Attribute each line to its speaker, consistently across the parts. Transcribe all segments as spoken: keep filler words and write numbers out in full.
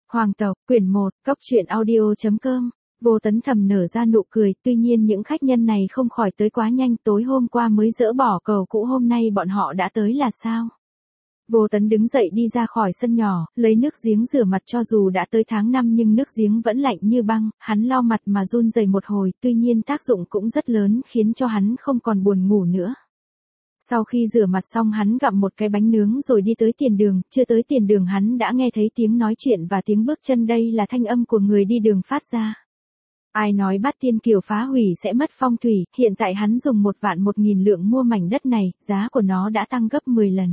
Speaker 1: Hoàng tộc, quyển một, cốc truyện audio.com. Vô Tấn thầm nở ra nụ cười, tuy nhiên những khách nhân này không khỏi tới quá nhanh, tối hôm qua mới dỡ bỏ cầu cũ, hôm nay bọn họ đã tới là sao? Vô Tấn đứng dậy đi ra khỏi sân nhỏ, lấy nước giếng rửa mặt, cho dù đã tới tháng năm nhưng nước giếng vẫn lạnh như băng, hắn lau mặt mà run rẩy một hồi, tuy nhiên tác dụng cũng rất lớn, khiến cho hắn không còn buồn ngủ nữa. Sau khi rửa mặt xong hắn gặm một cái bánh nướng rồi đi tới tiền đường, chưa tới tiền đường hắn đã nghe thấy tiếng nói chuyện và tiếng bước chân, đây là thanh âm của người đi đường phát ra. Ai nói Bát Tiên Kiều phá hủy sẽ mất phong thủy, hiện tại hắn dùng một vạn một nghìn lượng mua mảnh đất này, giá của nó đã tăng gấp mười lần.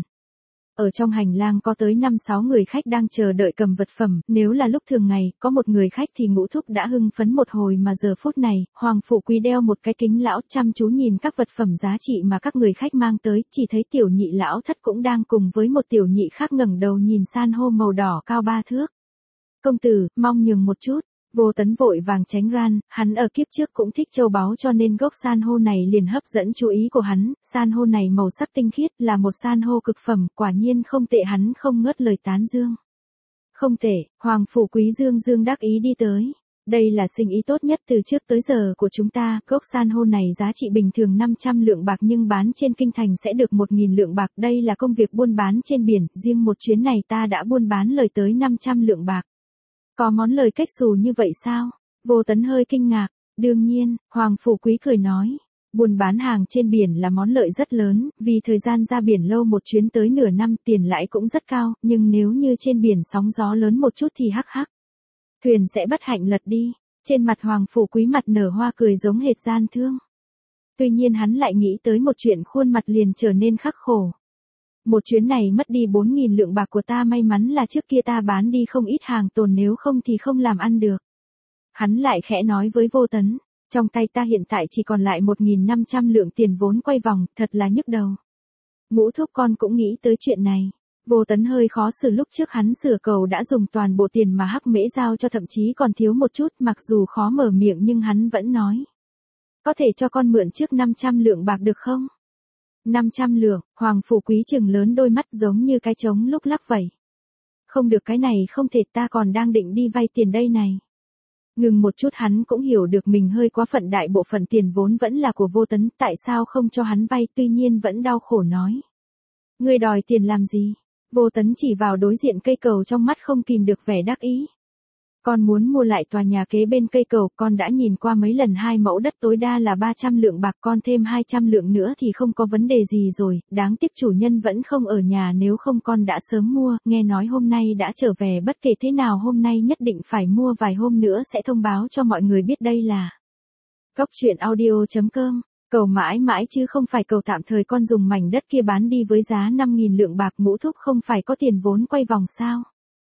Speaker 1: Ở trong hành lang có tới năm sáu người khách đang chờ đợi cầm vật phẩm, nếu là lúc thường ngày, có một người khách thì Ngũ Thúc đã hưng phấn một hồi, mà giờ phút này, Hoàng Phủ Quý đeo một cái kính lão chăm chú nhìn các vật phẩm giá trị mà các người khách mang tới, chỉ thấy tiểu nhị lão thất cũng đang cùng với một tiểu nhị khác ngẩng đầu nhìn san hô màu đỏ cao ba thước. Công tử, mong nhường một chút. Vô Tấn vội vàng tránh ran, hắn ở kiếp trước cũng thích châu báu cho nên gốc san hô này liền hấp dẫn chú ý của hắn, san hô này màu sắc tinh khiết, là một san hô cực phẩm, quả nhiên không tệ, hắn không ngớt lời tán dương. Không tệ, Hoàng Phủ Quý dương dương đắc ý đi tới. Đây là sinh ý tốt nhất từ trước tới giờ của chúng ta, gốc san hô này giá trị bình thường năm trăm lượng bạc nhưng bán trên kinh thành sẽ được một nghìn lượng bạc, đây là công việc buôn bán trên biển, riêng một chuyến này ta đã buôn bán lời tới năm trăm lượng bạc. Có món lời cách xù như vậy sao? Vô Tấn hơi kinh ngạc. Đương nhiên, Hoàng Phủ Quý cười nói. Buôn bán hàng trên biển là món lợi rất lớn, vì thời gian ra biển lâu một chuyến tới nửa năm, tiền lãi cũng rất cao, nhưng nếu như trên biển sóng gió lớn một chút thì hắc hắc. Thuyền sẽ bất hạnh lật đi. Trên mặt Hoàng Phủ Quý mặt nở hoa cười giống hệt gian thương. Tuy nhiên hắn lại nghĩ tới một chuyện, khuôn mặt liền trở nên khắc khổ. Một chuyến này mất đi bốn nghìn lượng bạc của ta, may mắn là trước kia ta bán đi không ít hàng tồn, nếu không thì không làm ăn được. Hắn lại khẽ nói với Vô Tấn, trong tay ta hiện tại chỉ còn lại một nghìn năm trăm lượng tiền vốn quay vòng, thật là nhức đầu. Ngũ Thúc con cũng nghĩ tới chuyện này. Vô Tấn hơi khó xử, lúc trước hắn sửa cầu đã dùng toàn bộ tiền mà Hắc Mễ giao cho, thậm chí còn thiếu một chút, mặc dù khó mở miệng nhưng hắn vẫn nói. Có thể cho con mượn trước năm trăm lượng bạc được không? năm trăm lượng, Hoàng Phủ Quý trừng lớn đôi mắt giống như cái trống lúc lắc vậy. Không được, cái này không thể, ta còn đang định đi vay tiền đây này. Ngừng một chút, hắn cũng hiểu được mình hơi quá phận, đại bộ phận tiền vốn vẫn là của Vô Tấn, tại sao không cho hắn vay, tuy nhiên vẫn đau khổ nói. Ngươi đòi tiền làm gì? Vô Tấn chỉ vào đối diện cây cầu, trong mắt không kìm được vẻ đắc ý. Con muốn mua lại tòa nhà kế bên cây cầu, con đã nhìn qua mấy lần, hai mẫu đất tối đa là ba trăm lượng bạc, con thêm hai trăm lượng nữa thì không có vấn đề gì rồi, đáng tiếc chủ nhân vẫn không ở nhà, nếu không con đã sớm mua, nghe nói hôm nay đã trở về, bất kể thế nào hôm nay nhất định phải mua, vài hôm nữa sẽ thông báo cho mọi người biết. Đây là cốc truyện audio.com. Cầu mãi mãi chứ không phải cầu tạm thời, con dùng mảnh đất kia bán đi với giá năm nghìn lượng bạc, Ngũ Thúc không phải có tiền vốn quay vòng sao?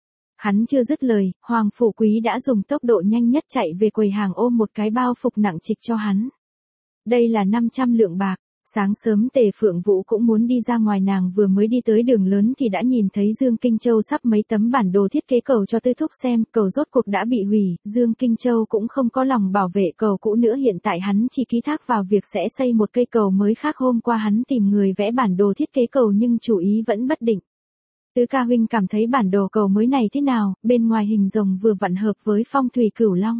Speaker 1: Hắn chưa dứt lời, Hoàng Phủ Quý đã dùng tốc độ nhanh nhất chạy về quầy hàng, ôm một cái bao phục nặng trịch cho hắn. Đây là năm trăm lượng bạc. Sáng sớm Tề Phượng Vũ cũng muốn đi ra ngoài, nàng vừa mới đi tới đường lớn thì đã nhìn thấy Dương Kinh Châu sắp mấy tấm bản đồ thiết kế cầu cho Tư Thúc xem, cầu rốt cuộc đã bị hủy, Dương Kinh Châu cũng không có lòng bảo vệ cầu cũ nữa, hiện tại hắn chỉ ký thác vào việc sẽ xây một cây cầu mới khác. Hôm qua hắn tìm người vẽ bản đồ thiết kế cầu nhưng chủ ý vẫn bất định. Tứ ca huynh cảm thấy bản đồ cầu mới này thế nào? Bên ngoài hình rồng vừa vặn hợp với phong thủy Cửu Long.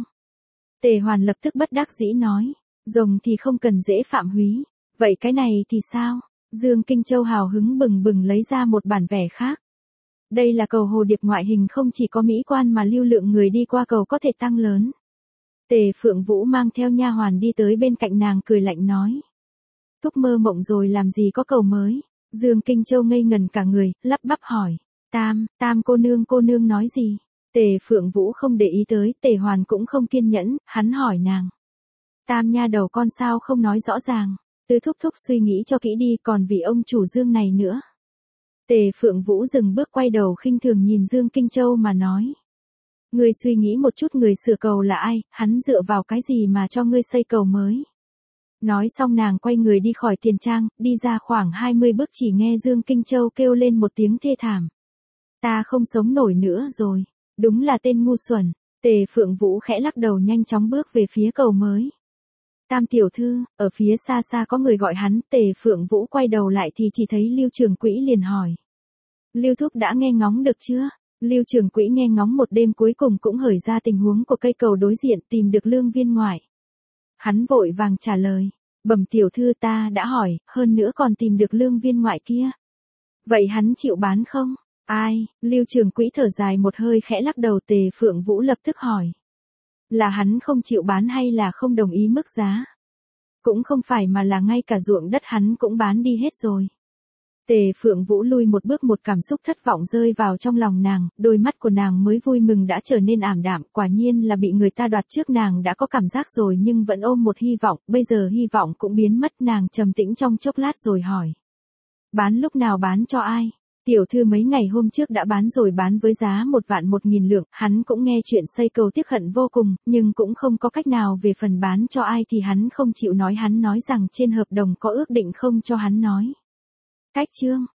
Speaker 1: Tề Hoàn lập tức bất đắc dĩ nói, rồng thì không cần dễ phạm húy. Vậy cái này thì sao? Dương Kinh Châu hào hứng bừng bừng lấy ra một bản vẽ khác. Đây là cầu hồ điệp, ngoại hình không chỉ có mỹ quan mà lưu lượng người đi qua cầu có thể tăng lớn. Tề Phượng Vũ mang theo nha hoàn đi tới bên cạnh nàng, cười lạnh nói. Thúc mơ mộng rồi, làm gì có cầu mới? Dương Kinh Châu ngây ngần cả người, lắp bắp hỏi. Tam, Tam cô nương, cô nương nói gì? Tề Phượng Vũ không để ý tới, Tề Hoàn cũng không kiên nhẫn, hắn hỏi nàng. Tam nha đầu, con sao không nói rõ ràng? Tứ thúc thúc suy nghĩ cho kỹ đi, còn vì ông chủ Dương này nữa. Tề Phượng Vũ dừng bước, quay đầu khinh thường nhìn Dương Kinh Châu mà nói. Ngươi suy nghĩ một chút, người sửa cầu là ai, hắn dựa vào cái gì mà cho ngươi xây cầu mới? Nói xong nàng quay người đi khỏi tiền trang, đi ra khoảng hai mươi bước chỉ nghe Dương Kinh Châu kêu lên một tiếng thê thảm. Ta không sống nổi nữa rồi, đúng là tên ngu xuẩn. Tề Phượng Vũ khẽ lắc đầu, nhanh chóng bước về phía cầu mới. Tam tiểu thư, ở phía xa xa có người gọi hắn. Tề Phượng Vũ quay đầu lại thì chỉ thấy Lưu Trường Quỹ, liền hỏi. Lưu thúc đã nghe ngóng được chưa? Lưu Trường Quỹ nghe ngóng một đêm cuối cùng cũng hởi ra tình huống của cây cầu đối diện tìm được lương viên ngoại. Hắn vội vàng trả lời, bẩm tiểu thư ta đã hỏi, hơn nữa còn tìm được lương viên ngoại kia. Vậy hắn chịu bán không? Ai? Lưu Trường Quỹ thở dài một hơi khẽ lắc đầu. Tề Phượng Vũ lập tức hỏi. Là hắn không chịu bán hay là không đồng ý mức giá? Cũng không phải mà là ngay cả ruộng đất hắn cũng bán đi hết rồi. Tề Phượng Vũ lui một bước, một cảm xúc thất vọng rơi vào trong lòng nàng, đôi mắt của nàng mới vui mừng đã trở nên ảm đạm, quả nhiên là bị người ta đoạt trước. Nàng đã có cảm giác rồi nhưng vẫn ôm một hy vọng, bây giờ hy vọng cũng biến mất. Nàng trầm tĩnh trong chốc lát rồi hỏi. Bán lúc nào, bán cho ai? Tiểu thư mấy ngày hôm trước đã bán rồi, bán với giá một vạn một nghìn lượng. Hắn cũng nghe chuyện xây cầu tiếc hận vô cùng, nhưng cũng không có cách nào. Về phần bán cho ai thì hắn không chịu nói, hắn nói rằng trên hợp đồng có ước định không cho hắn nói. Cách chương